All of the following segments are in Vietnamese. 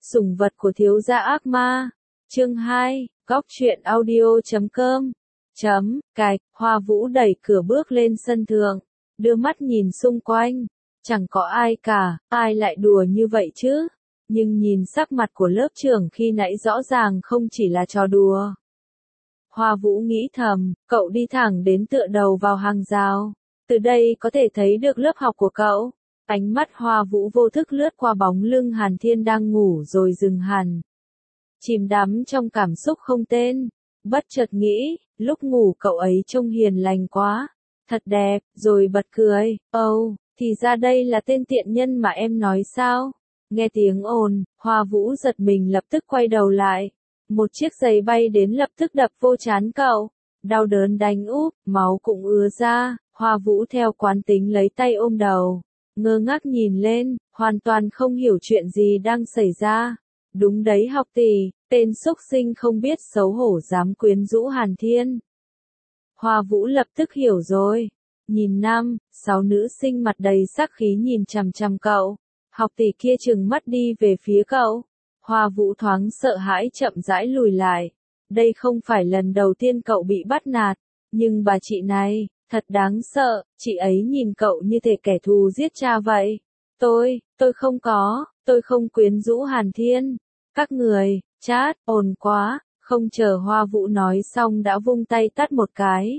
Sủng vật của thiếu gia ác ma. Chương 2, Góc truyện audio.com. Cạch, Hoa Vũ đẩy cửa bước lên sân thượng, đưa mắt nhìn xung quanh, chẳng có ai cả, ai lại đùa như vậy chứ? Nhưng nhìn sắc mặt của lớp trưởng khi nãy rõ ràng không chỉ là trò đùa. Hoa Vũ nghĩ thầm, cậu đi thẳng đến tựa đầu vào hàng rào, từ đây có thể thấy được lớp học của cậu. Ánh mắt Hoa Vũ vô thức lướt qua bóng lưng Hàn Thiên đang ngủ rồi dừng hẳn. Chìm đắm trong cảm xúc không tên, bất chợt nghĩ, lúc ngủ cậu ấy trông hiền lành quá, thật đẹp, rồi bật cười, thì ra đây là tên tiện nhân mà em nói sao? Nghe tiếng ồn, Hoa Vũ giật mình lập tức quay đầu lại. Một chiếc giày bay đến lập tức đập vô trán cậu, đau đớn đánh úp, máu cũng ứa ra, Hoa Vũ theo quán tính lấy tay ôm đầu, ngơ ngác nhìn lên, hoàn toàn không hiểu chuyện gì đang xảy ra. Đúng đấy học tỷ, tên xúc sinh không biết xấu hổ dám quyến rũ Hàn Thiên. Hoa Vũ lập tức hiểu rồi, nhìn 5, 6 nữ sinh mặt đầy sắc khí nhìn chằm chằm cậu, học tỷ kia trừng mắt đi về phía cậu. Hoa Vũ thoáng sợ hãi chậm rãi lùi lại, đây không phải lần đầu tiên cậu bị bắt nạt, nhưng bà chị này, thật đáng sợ, chị ấy nhìn cậu như thể kẻ thù giết cha vậy. Tôi không quyến rũ Hàn Thiên. Các người, chát, ồn quá, không chờ Hoa Vũ nói xong đã vung tay tát một cái.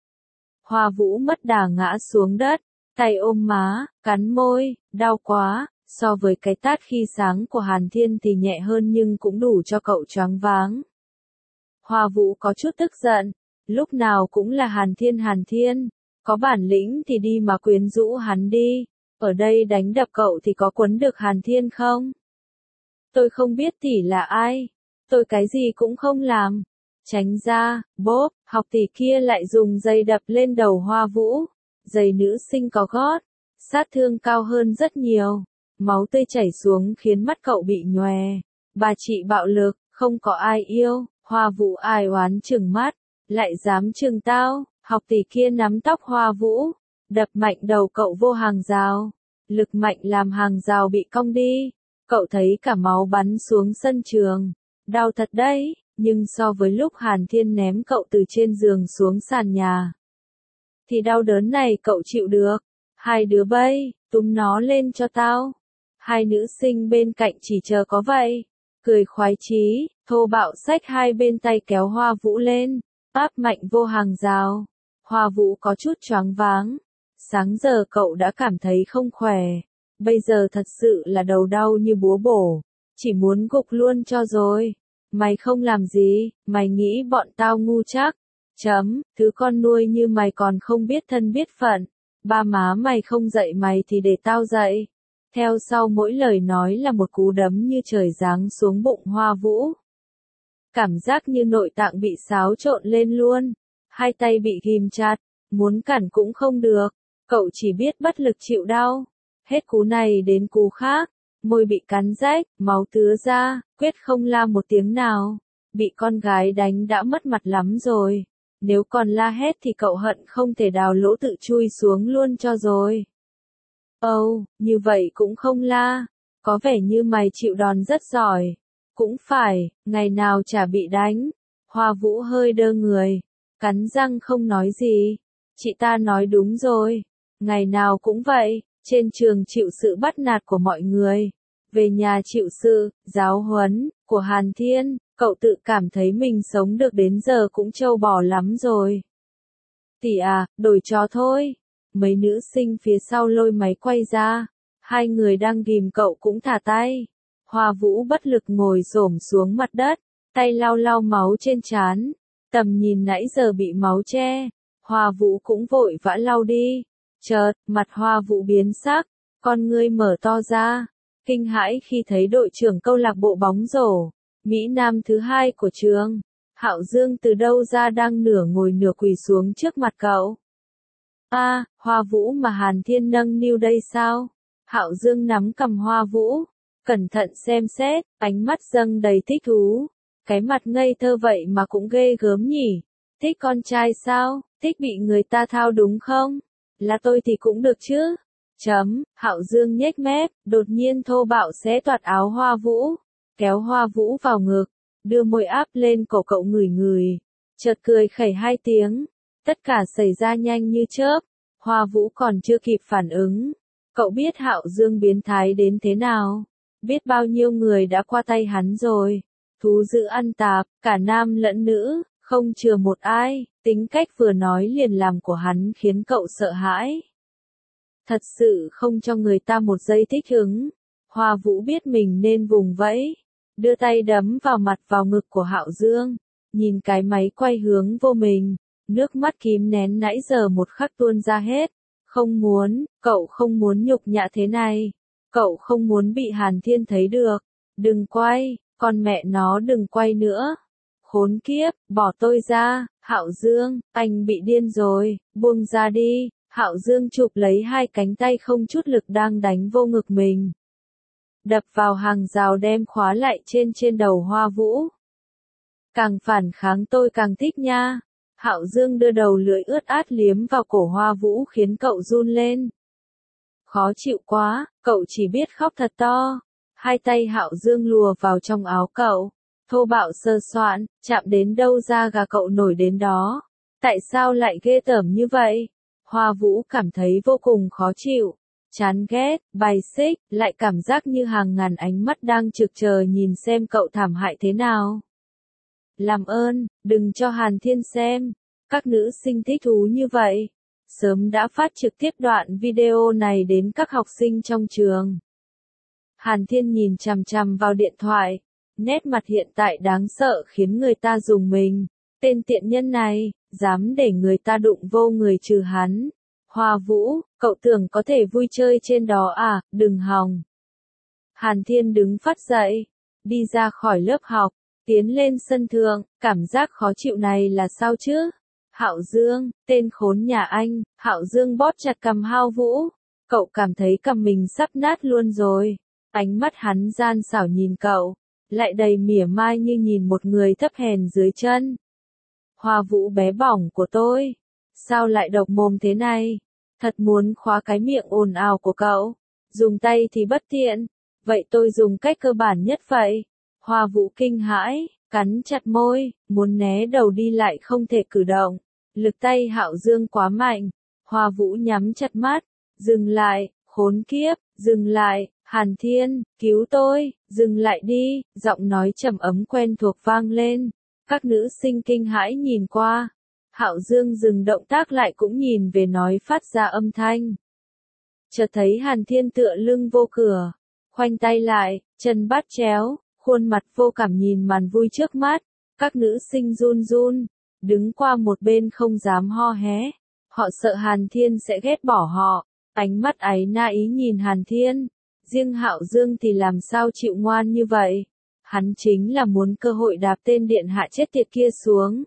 Hoa Vũ mất đà ngã xuống đất, tay ôm má, cắn môi, đau quá, so với cái tát khi sáng của Hàn Thiên thì nhẹ hơn nhưng cũng đủ cho cậu choáng váng. Hoa Vũ có chút tức giận, lúc nào cũng là Hàn Thiên, có bản lĩnh thì đi mà quyến rũ hắn đi, ở đây đánh đập cậu thì có quấn được Hàn Thiên không? Tôi không biết tỷ là ai, tôi cái gì cũng không làm. Tránh ra, bốp, học tỷ kia lại dùng giày đập lên đầu Hoa Vũ, giày nữ sinh có gót, sát thương cao hơn rất nhiều, máu tươi chảy xuống khiến mắt cậu bị nhòe. Bà chị bạo lực, không có ai yêu, Hoa Vũ ai oán trừng mắt, lại dám trừng tao, học tỷ kia nắm tóc Hoa Vũ, đập mạnh đầu cậu vô hàng rào, lực mạnh làm hàng rào bị cong đi. Cậu thấy cả máu bắn xuống sân trường, đau thật đấy, nhưng so với lúc Hàn Thiên ném cậu từ trên giường xuống sàn nhà, thì đau đớn này cậu chịu được. Hai đứa bay, túm nó lên cho tao. Hai nữ sinh bên cạnh chỉ chờ có vậy, cười khoái chí, thô bạo xách hai bên tay kéo Hoa Vũ lên, áp mạnh vô hàng rào. Hoa Vũ có chút choáng váng, sáng giờ cậu đã cảm thấy không khỏe. Bây giờ thật sự là đầu đau như búa bổ, chỉ muốn gục luôn cho rồi. Mày không làm gì, mày nghĩ bọn tao ngu chắc. Thứ con nuôi như mày còn không biết thân biết phận. Ba má mày không dạy mày thì để tao dạy. Theo sau mỗi lời nói là một cú đấm như trời giáng xuống bụng Hoa Vũ. Cảm giác như nội tạng bị xáo trộn lên luôn. Hai tay bị ghim chặt, muốn cản cũng không được. Cậu chỉ biết bất lực chịu đau. Hết cú này đến cú khác, môi bị cắn rách, máu tứa ra, quyết không la một tiếng nào. Bị con gái đánh đã mất mặt lắm rồi. Nếu còn la hét thì cậu hận không thể đào lỗ tự chui xuống luôn cho rồi. Như vậy cũng không la. Có vẻ như mày chịu đòn rất giỏi. Cũng phải, ngày nào chả bị đánh. Hoa Vũ hơi đơ người, cắn răng không nói gì. Chị ta nói đúng rồi. Ngày nào cũng vậy. Trên trường chịu sự bắt nạt của mọi người, về nhà chịu sự giáo huấn của Hàn Thiên, cậu tự cảm thấy mình sống được đến giờ cũng trâu bò lắm rồi. Tỷ à, đổi trò thôi. Mấy nữ sinh phía sau lôi máy quay ra, hai người đang ghìm cậu cũng thả tay. Hoa Vũ bất lực ngồi xổm xuống mặt đất, tay lau lau máu trên trán, tầm nhìn nãy giờ bị máu che, Hoa Vũ cũng vội vã lau đi. Chợt, mặt Hoa Vũ biến sắc, con ngươi mở to ra, kinh hãi khi thấy đội trưởng câu lạc bộ bóng rổ, Mỹ Nam thứ 2 của trường, Hạo Dương từ đâu ra đang nửa ngồi nửa quỳ xuống trước mặt cậu. Hoa Vũ mà Hàn Thiên nâng niu đây sao? Hạo Dương nắm cầm Hoa Vũ, cẩn thận xem xét, ánh mắt dâng đầy thích thú. Cái mặt ngây thơ vậy mà cũng ghê gớm nhỉ? Thích con trai sao? Thích bị người ta thao đúng không? Là tôi thì cũng được chứ. Hạo Dương nhếch mép, đột nhiên thô bạo xé toạc áo Hoa Vũ. kéo Hoa Vũ vào ngực, đưa môi áp lên cổ cậu ngửi ngửi, chợt cười khẩy 2 tiếng. Tất cả xảy ra nhanh như chớp, Hoa Vũ còn chưa kịp phản ứng. Cậu biết Hạo Dương biến thái đến thế nào, biết bao nhiêu người đã qua tay hắn rồi. Thú dữ ăn tạp, cả nam lẫn nữ, không chừa một ai, tính cách vừa nói liền làm của hắn khiến cậu sợ hãi. Thật sự không cho người ta một giây thích ứng. Hoa Vũ biết mình nên vùng vẫy, đưa tay đấm vào mặt vào ngực của Hạo Dương, nhìn cái máy quay hướng vô mình, nước mắt kìm nén nãy giờ một khắc tuôn ra hết. Không muốn, cậu không muốn nhục nhã thế này, cậu không muốn bị Hàn Thiên thấy được. Đừng quay, con mẹ nó đừng quay nữa. Khốn kiếp, bỏ tôi ra, Hạo Dương, anh bị điên rồi, buông ra đi. Hạo Dương chụp lấy 2 cánh tay không chút lực đang đánh vô ngực mình, đập vào hàng rào đem khóa lại trên đầu Hoa Vũ. Càng phản kháng tôi càng thích nha. Hạo Dương đưa đầu lưỡi ướt át liếm vào cổ Hoa Vũ khiến cậu run lên. Khó chịu quá, cậu chỉ biết khóc thật to. 2 tay Hạo Dương lùa vào trong áo cậu, thô bạo sờ soạn, chạm đến đâu da gà cậu nổi đến đó. Tại sao lại ghê tởm như vậy? Hoa Vũ cảm thấy vô cùng khó chịu, chán ghét, bài xích, lại cảm giác như hàng ngàn ánh mắt đang trực chờ nhìn xem cậu thảm hại thế nào. Làm ơn, đừng cho Hàn Thiên xem. Các nữ sinh thích thú như vậy, sớm đã phát trực tiếp đoạn video này đến các học sinh trong trường. Hàn Thiên nhìn chằm chằm vào điện thoại, nét mặt hiện tại đáng sợ khiến người ta rùng mình. Tên tiện nhân này, dám để người ta đụng vô người trừ hắn. Hoa Vũ, cậu tưởng có thể vui chơi trên đó à, đừng hòng. Hàn Thiên đứng phát dậy, đi ra khỏi lớp học, tiến lên sân thượng, cảm giác khó chịu này là sao chứ? Hạo Dương, tên khốn nhà anh. Hạo Dương bóp chặt cằm Hoa Vũ, cậu cảm thấy cằm mình sắp nát luôn rồi. Ánh mắt hắn gian xảo nhìn cậu, lại đầy mỉa mai như nhìn một người thấp hèn dưới chân. Hoa Vũ bé bỏng của tôi, sao lại độc mồm thế này? Thật muốn khóa cái miệng ồn ào của cậu. Dùng tay thì bất tiện, vậy tôi dùng cách cơ bản nhất vậy. Hoa Vũ kinh hãi, cắn chặt môi, muốn né đầu đi lại không thể cử động. Lực tay Hạo Dương quá mạnh. Hoa Vũ nhắm chặt mắt, dừng lại, khốn kiếp, dừng lại. Hàn Thiên, cứu tôi, dừng lại đi. Giọng nói trầm ấm quen thuộc vang lên. Các nữ sinh kinh hãi nhìn qua. Hạo Dương dừng động tác lại cũng nhìn về nói phát ra âm thanh. Chợt thấy Hàn Thiên tựa lưng vô cửa, khoanh tay lại, chân bắt chéo, khuôn mặt vô cảm nhìn màn vui trước mắt. Các nữ sinh run run, đứng qua một bên không dám ho hé. Họ sợ Hàn Thiên sẽ ghét bỏ họ. Ánh mắt áy náy nhìn Hàn Thiên. Riêng Hạo Dương thì làm sao chịu ngoan như vậy. Hắn chính là muốn cơ hội đạp tên điện hạ chết tiệt kia xuống.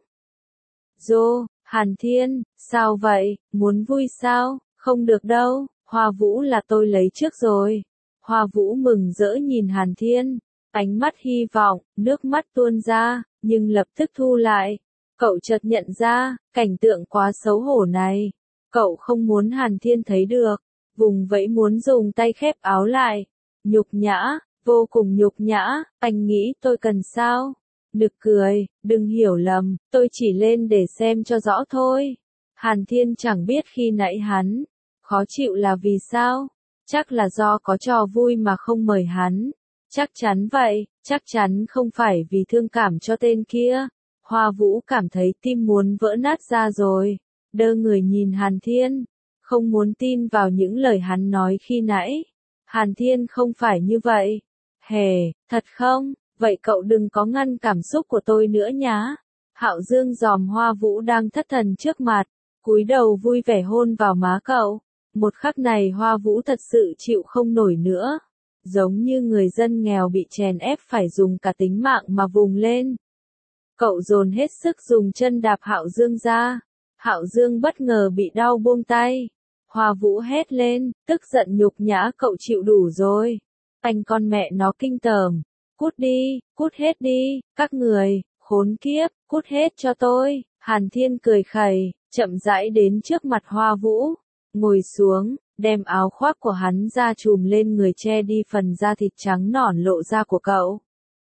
Hàn Thiên, sao vậy, muốn vui sao? Không được đâu, Hoa Vũ là tôi lấy trước rồi. Hoa Vũ mừng rỡ nhìn Hàn Thiên, ánh mắt hy vọng, nước mắt tuôn ra, nhưng lập tức thu lại. Cậu chợt nhận ra, cảnh tượng quá xấu hổ này. Cậu không muốn Hàn Thiên thấy được, vùng vẫy muốn dùng tay khép áo lại. Nhục nhã, vô cùng nhục nhã, anh nghĩ tôi cần sao? Nực cười, đừng hiểu lầm, tôi chỉ lên để xem cho rõ thôi. Hàn Thiên chẳng biết khi nãy hắn khó chịu là vì sao, chắc là do có trò vui mà không mời hắn. Chắc chắn vậy, chắc chắn không phải vì thương cảm cho tên kia. Hoa Vũ cảm thấy tim muốn vỡ nát ra rồi, đơ người nhìn Hàn Thiên, không muốn tin vào những lời hắn nói khi nãy. Hàn Thiên không phải như vậy. Hề, thật không? Vậy cậu đừng có ngăn cảm xúc của tôi nữa nhá. Hạo Dương dòm Hoa Vũ đang thất thần trước mặt, cúi đầu vui vẻ hôn vào má cậu. Một khắc này Hoa Vũ thật sự chịu không nổi nữa. Giống như người dân nghèo bị chèn ép phải dùng cả tính mạng mà vùng lên. Cậu dồn hết sức dùng chân đạp Hạo Dương ra. Hạo Dương bất ngờ bị đau buông tay. Hoa Vũ hét lên, tức giận nhục nhã cậu chịu đủ rồi. Anh con mẹ nó kinh tởm. Cút đi, cút hết đi, các người, khốn kiếp, cút hết cho tôi. Hàn Thiên cười khẩy, chậm rãi đến trước mặt Hoa Vũ, ngồi xuống, đem áo khoác của hắn ra trùm lên người che đi phần da thịt trắng nõn lộ ra của cậu.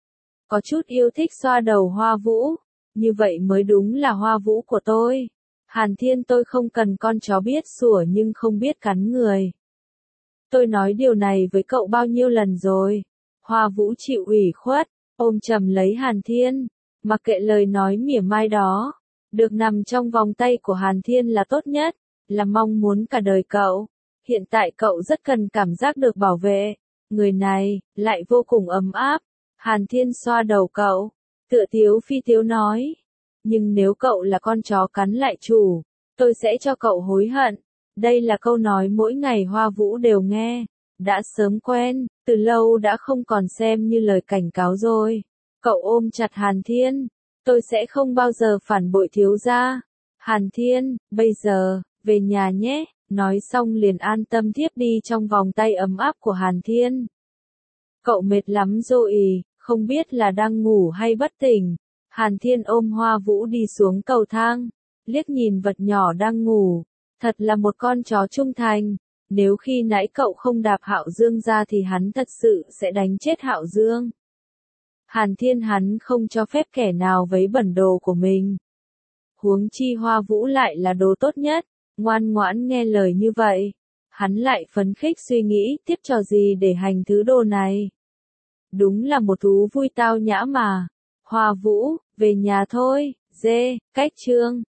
có chút yêu thích xoa đầu Hoa Vũ. Như vậy mới đúng là Hoa Vũ của tôi. Hàn Thiên, tôi không cần con chó biết sủa nhưng không biết cắn người. Tôi nói điều này với cậu bao nhiêu lần rồi. Hoa Vũ chịu ủy khuất, ôm chầm lấy Hàn Thiên, mặc kệ lời nói mỉa mai đó. Được nằm trong vòng tay của Hàn Thiên là tốt nhất, là mong muốn cả đời cậu. Hiện tại cậu rất cần cảm giác được bảo vệ. Người này, lại vô cùng ấm áp. Hàn Thiên xoa đầu cậu, tựa tiếu phi tiếu nói. Nhưng nếu cậu là con chó cắn lại chủ, tôi sẽ cho cậu hối hận. Đây là câu nói mỗi ngày Hoa Vũ đều nghe. Đã sớm quen, từ lâu đã không còn xem như lời cảnh cáo rồi. Cậu ôm chặt Hàn Thiên. Tôi sẽ không bao giờ phản bội thiếu gia. Hàn Thiên, bây giờ, về nhà nhé. Nói xong liền an tâm thiếp đi trong vòng tay ấm áp của Hàn Thiên. Cậu mệt lắm rồi, không biết là đang ngủ hay bất tỉnh. Hàn Thiên ôm Hoa Vũ đi xuống cầu thang, liếc nhìn vật nhỏ đang ngủ. Thật là một con chó trung thành. Nếu khi nãy cậu không đạp Hạo Dương ra thì hắn thật sự sẽ đánh chết Hạo Dương. Hàn Thiên hắn không cho phép kẻ nào vấy bẩn đồ của mình. Huống chi Hoa Vũ lại là đồ tốt nhất, ngoan ngoãn nghe lời như vậy. Hắn lại phấn khích suy nghĩ tiếp trò gì để hành thứ đồ này. Đúng là một thú vui tao nhã mà. Hoa Vũ, về nhà thôi, dê, cách chương.